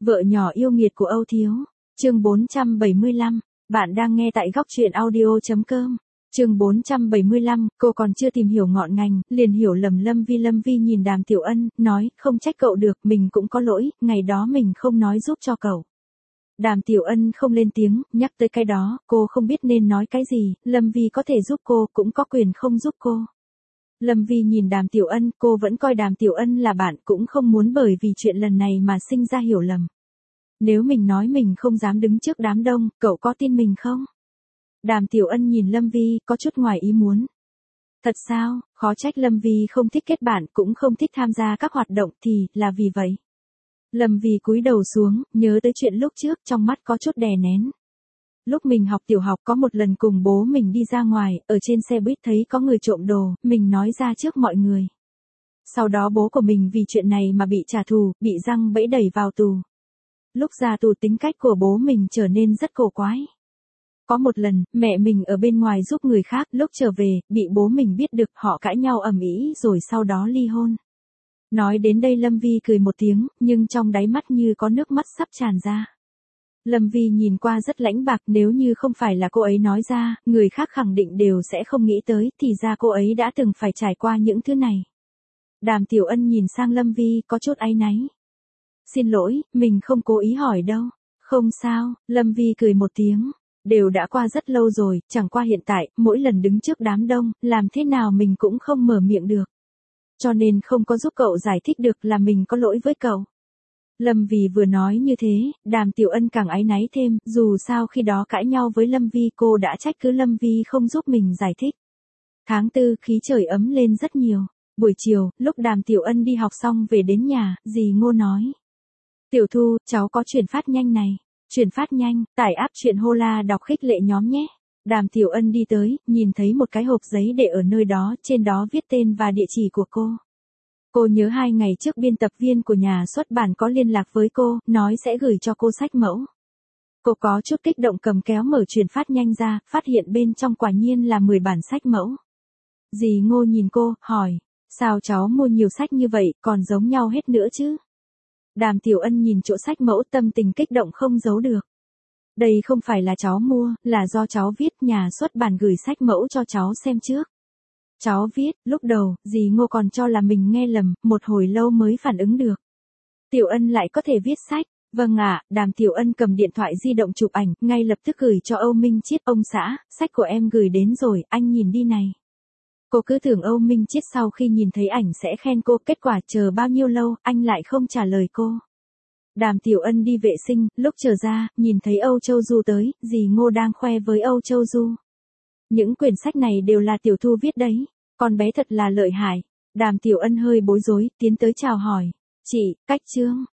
Vợ nhỏ yêu nghiệt của Âu Thiếu. Chương 475. Bạn đang nghe tại góc truyện audio.com. Chương 475, cô còn chưa tìm hiểu ngọn ngành, liền hiểu lầm Lâm Vi. Lâm Vi nhìn Đàm Tiểu Ân, nói, không trách cậu được, mình cũng có lỗi, ngày đó mình không nói giúp cho cậu. Đàm Tiểu Ân không lên tiếng, nhắc tới cái đó, cô không biết nên nói cái gì, Lâm Vi có thể giúp cô, cũng có quyền không giúp cô. Lâm Vi nhìn Đàm Tiểu Ân, cô vẫn coi Đàm Tiểu Ân là bạn, cũng không muốn bởi vì chuyện lần này mà sinh ra hiểu lầm. Nếu mình nói mình không dám đứng trước đám đông, cậu có tin mình không? Đàm Tiểu Ân nhìn Lâm Vi, có chút ngoài ý muốn. Thật sao, khó trách Lâm Vi không thích kết bạn, cũng không thích tham gia các hoạt động thì, là vì vậy. Lâm Vi cúi đầu xuống, nhớ tới chuyện lúc trước, trong mắt có chút đè nén. Lúc mình học tiểu học có một lần cùng bố mình đi ra ngoài, ở trên xe buýt thấy có người trộm đồ, mình nói ra trước mọi người. Sau đó bố của mình vì chuyện này mà bị trả thù, bị giăng bẫy đẩy vào tù. Lúc ra tù tính cách của bố mình trở nên rất cổ quái. Có một lần, mẹ mình ở bên ngoài giúp người khác, lúc trở về, bị bố mình biết được, họ cãi nhau ầm ĩ rồi sau đó ly hôn. Nói đến đây Lâm Vi cười một tiếng, nhưng trong đáy mắt như có nước mắt sắp tràn ra. Lâm Vi nhìn qua rất lãnh bạc, nếu như không phải là cô ấy nói ra, người khác khẳng định đều sẽ không nghĩ tới, thì ra cô ấy đã từng phải trải qua những thứ này. Đàm Tiểu Ân nhìn sang Lâm Vi, có chút áy náy. Xin lỗi, mình không cố ý hỏi đâu. Không sao, Lâm Vi cười một tiếng. Đều đã qua rất lâu rồi, chẳng qua hiện tại, mỗi lần đứng trước đám đông, làm thế nào mình cũng không mở miệng được. Cho nên không có giúp cậu giải thích được là mình có lỗi với cậu. Lâm Vi vừa nói như thế, Đàm Tiểu Ân càng áy náy thêm, dù sao khi đó cãi nhau với Lâm Vi cô đã trách cứ Lâm Vi không giúp mình giải thích. Tháng 4 khí trời ấm lên rất nhiều. Buổi chiều, lúc Đàm Tiểu Ân đi học xong về đến nhà, dì Ngô nói. Tiểu Thu, cháu có chuyển phát nhanh này. Chuyển phát nhanh, tải app chuyện Hola đọc khích lệ nhóm nhé. Đàm Tiểu Ân đi tới, nhìn thấy một cái hộp giấy để ở nơi đó, trên đó viết tên và địa chỉ của cô. Cô nhớ 2 ngày trước biên tập viên của nhà xuất bản có liên lạc với cô, nói sẽ gửi cho cô sách mẫu. Cô có chút kích động cầm kéo mở chuyển phát nhanh ra, phát hiện bên trong quả nhiên là 10 bản sách mẫu. Dì Ngô nhìn cô, hỏi, sao cháu mua nhiều sách như vậy, còn giống nhau hết nữa chứ? Đàm Tiểu Ân nhìn chỗ sách mẫu tâm tình kích động không giấu được. Đây không phải là cháu mua, là do cháu viết, nhà xuất bản gửi sách mẫu cho cháu xem trước. Cháu viết, lúc đầu, dì Ngô còn cho là mình nghe lầm, một hồi lâu mới phản ứng được. Tiểu Ân lại có thể viết sách. Vâng ạ, Đàm Tiểu Ân cầm điện thoại di động chụp ảnh, ngay lập tức gửi cho Âu Minh Chiết. Ông xã, sách của em gửi đến rồi, anh nhìn đi này. Cô cứ tưởng Âu Minh Chiết sau khi nhìn thấy ảnh sẽ khen cô, kết quả chờ bao nhiêu lâu, anh lại không trả lời cô. Đàm Tiểu Ân đi vệ sinh, lúc trở ra, nhìn thấy Âu Châu Du tới, dì Ngô đang khoe với Âu Châu Du. Những quyển sách này đều là Tiểu Thu viết đấy, con bé thật là lợi hại. Đàm Tiểu Ân hơi bối rối, tiến tới chào hỏi. Chị, cách chương.